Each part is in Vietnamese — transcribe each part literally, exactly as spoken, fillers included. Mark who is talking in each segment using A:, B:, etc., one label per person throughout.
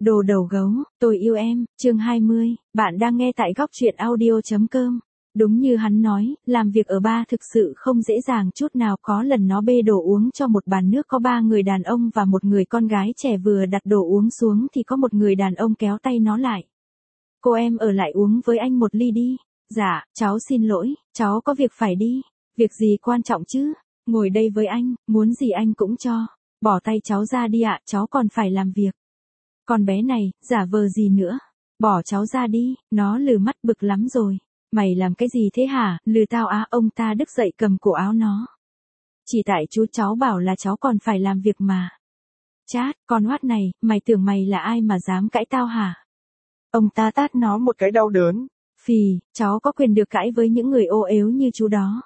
A: Đồ đầu gấu, tôi yêu em, chương hai mươi, bạn đang nghe tại góc truyện audio.com. Đúng như hắn nói, làm việc ở bar thực sự không dễ dàng chút nào. Có lần nó bê đồ uống cho một bàn nước có ba người đàn ông và một người con gái trẻ, vừa đặt đồ uống xuống thì có một người đàn ông kéo tay nó lại. Cô em ở lại uống với anh một ly đi. Dạ, cháu xin lỗi, cháu có việc phải đi. Việc gì quan trọng chứ, ngồi đây với anh, muốn gì anh cũng cho. Bỏ tay cháu ra đi ạ, cháu còn phải làm việc. Con bé này, giả vờ gì nữa? Bỏ cháu ra đi, nó lừ mắt bực lắm rồi. Mày làm cái gì thế hả? Lừ tao á. Ông ta đứng dậy cầm cổ áo nó. Chỉ tại chú cháu bảo là cháu còn phải làm việc mà. Chát, con oát này, mày tưởng mày là ai mà dám cãi tao hả? Ông ta tát nó một cái đau đớn. Phì, cháu có quyền được cãi với những người ô ếu như chú đó.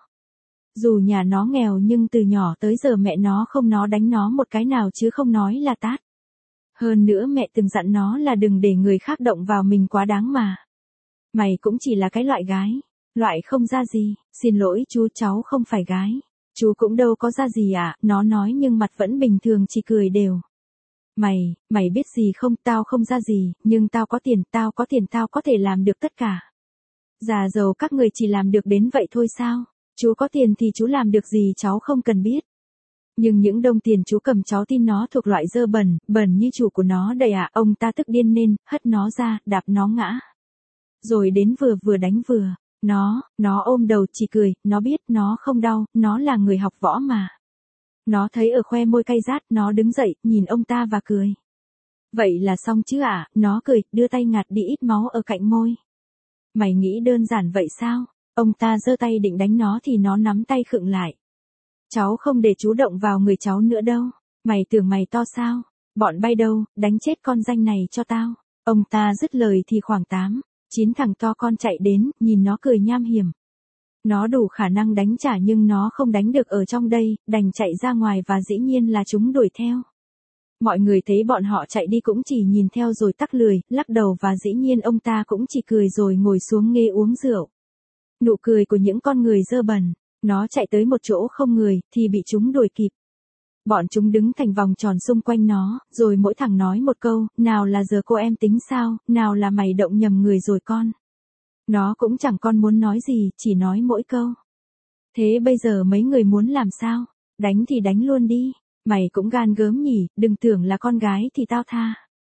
A: Dù nhà nó nghèo nhưng từ nhỏ tới giờ mẹ nó không nó đánh nó một cái nào chứ không nói là tát. Hơn nữa mẹ từng dặn nó là đừng để người khác động vào mình quá đáng mà. Mày cũng chỉ là cái loại gái, loại không ra gì. Xin lỗi chú, cháu không phải gái. Chú cũng đâu có ra gì ạ, à? Nó nói nhưng mặt vẫn bình thường, chỉ cười đều. Mày, mày biết gì không, tao không ra gì, nhưng tao có tiền, tao có tiền tao có thể làm được tất cả. Già giàu các người chỉ làm được đến vậy thôi sao? Chú có tiền thì chú làm được gì cháu không cần biết. Nhưng những đồng tiền chú cầm cháu tin nó thuộc loại dơ bẩn, bẩn như chủ của nó đầy ạ. À. Ông ta tức điên nên, hất nó ra, đạp nó ngã. Rồi đến vừa vừa đánh vừa. Nó, nó ôm đầu chỉ cười, nó biết nó không đau, nó là người học võ mà. Nó thấy ở khoe môi cay rát, nó đứng dậy, nhìn ông ta và cười. Vậy là xong chứ ạ, à? Nó cười, đưa tay ngạt đi ít máu ở cạnh môi. Mày nghĩ đơn giản vậy sao? Ông ta giơ tay định đánh nó thì nó nắm tay khựng lại. Cháu không để chú động vào người cháu nữa đâu. Mày tưởng mày to sao? Bọn bay đâu, đánh chết con danh này cho tao. Ông ta dứt lời thì khoảng tám, chín thằng to con chạy đến, nhìn nó cười nham hiểm. Nó đủ khả năng đánh trả nhưng nó không đánh được ở trong đây, đành chạy ra ngoài và dĩ nhiên là chúng đuổi theo. Mọi người thấy bọn họ chạy đi cũng chỉ nhìn theo rồi tắc lười, lắc đầu và dĩ nhiên ông ta cũng chỉ cười rồi ngồi xuống nghê uống rượu. Nụ cười của những con người dơ bẩn. Nó chạy tới một chỗ không người, thì bị chúng đuổi kịp. Bọn chúng đứng thành vòng tròn xung quanh nó, rồi mỗi thằng nói một câu, nào là giờ cô em tính sao, nào là mày động nhầm người rồi con. Nó cũng chẳng con muốn nói gì, chỉ nói mỗi câu. Thế bây giờ mấy người muốn làm sao? Đánh thì đánh luôn đi. Mày cũng gan gớm nhỉ, đừng tưởng là con gái thì tao tha.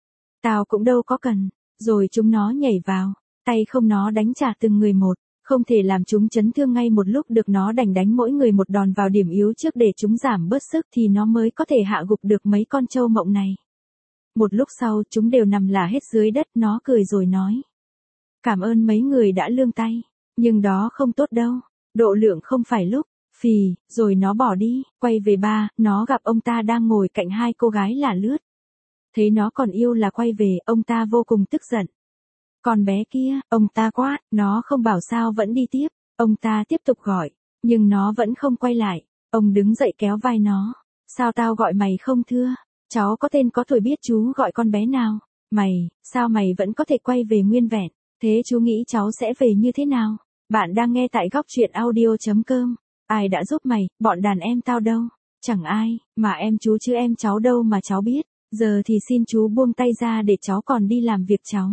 A: Tao cũng đâu có cần. Rồi chúng nó nhảy vào, tay không nó đánh trả từng người một. Không thể làm chúng chấn thương ngay một lúc được, nó đành đánh mỗi người một đòn vào điểm yếu trước để chúng giảm bớt sức thì nó mới có thể hạ gục được mấy con trâu mộng này. Một lúc sau chúng đều nằm lả hết dưới đất, nó cười rồi nói. Cảm ơn mấy người đã lương tay, nhưng đó không tốt đâu, độ lượng không phải lúc, phì, rồi nó bỏ đi, quay về ba, nó gặp ông ta đang ngồi cạnh hai cô gái lả lướt. Thấy nó còn yêu là quay về, ông ta vô cùng tức giận. Con bé kia, ông ta quát, nó không bảo sao vẫn đi tiếp, ông ta tiếp tục gọi, nhưng nó vẫn không quay lại, ông đứng dậy kéo vai nó, sao tao gọi mày không thưa, cháu có tên có tuổi biết chú gọi con bé nào, mày, sao mày vẫn có thể quay về nguyên vẹn, thế chú nghĩ cháu sẽ về như thế nào, bạn đang nghe tại góc truyện audio.com, ai đã giúp mày, bọn đàn em tao đâu, chẳng ai, mà em chú chứ em cháu đâu mà cháu biết, giờ thì xin chú buông tay ra để cháu còn đi làm việc cháu.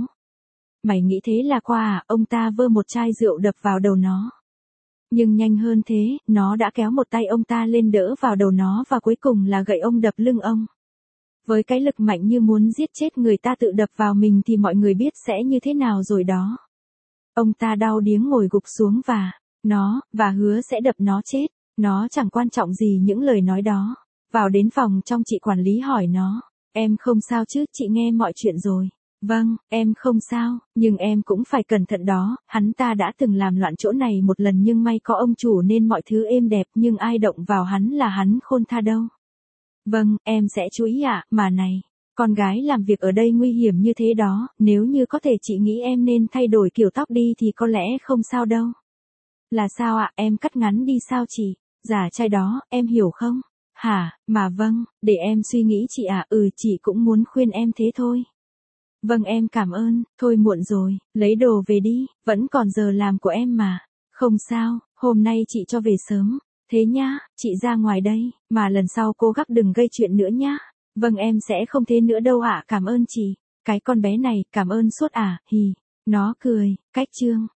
A: Mày nghĩ thế là qua à? Ông ta vơ một chai rượu đập vào đầu nó. Nhưng nhanh hơn thế, nó đã kéo một tay ông ta lên đỡ vào đầu nó và cuối cùng là gậy ông đập lưng ông. Với cái lực mạnh như muốn giết chết người ta tự đập vào mình thì mọi người biết sẽ như thế nào rồi đó. Ông ta đau điếng ngồi gục xuống và, nó, và hứa sẽ đập nó chết. Nó chẳng quan trọng gì những lời nói đó. Vào đến phòng trong chị quản lý hỏi nó, em không sao chứ, chị nghe mọi chuyện rồi. Vâng, em không sao, nhưng em cũng phải cẩn thận đó, hắn ta đã từng làm loạn chỗ này một lần nhưng may có ông chủ nên mọi thứ êm đẹp, nhưng ai động vào hắn là hắn khôn tha đâu. Vâng, em sẽ chú ý ạ, à, mà này, con gái làm việc ở đây nguy hiểm như thế đó, nếu như có thể chị nghĩ em nên thay đổi kiểu tóc đi thì có lẽ không sao đâu. Là sao ạ, à, em cắt ngắn đi sao chị, giả trai đó, em hiểu không? Hả, mà vâng, để em suy nghĩ chị ạ, à, ừ chị cũng muốn khuyên em thế thôi. Vâng em cảm ơn, thôi muộn rồi, lấy đồ về đi, vẫn còn giờ làm của em mà. Không sao, hôm nay chị cho về sớm. Thế nhá, chị ra ngoài đây, mà lần sau cô gắc đừng gây chuyện nữa nhá. Vâng em sẽ không thế nữa đâu ạ, cảm ơn chị. cái con bé này, cảm ơn suốt à, hì. Nó cười, cách chương.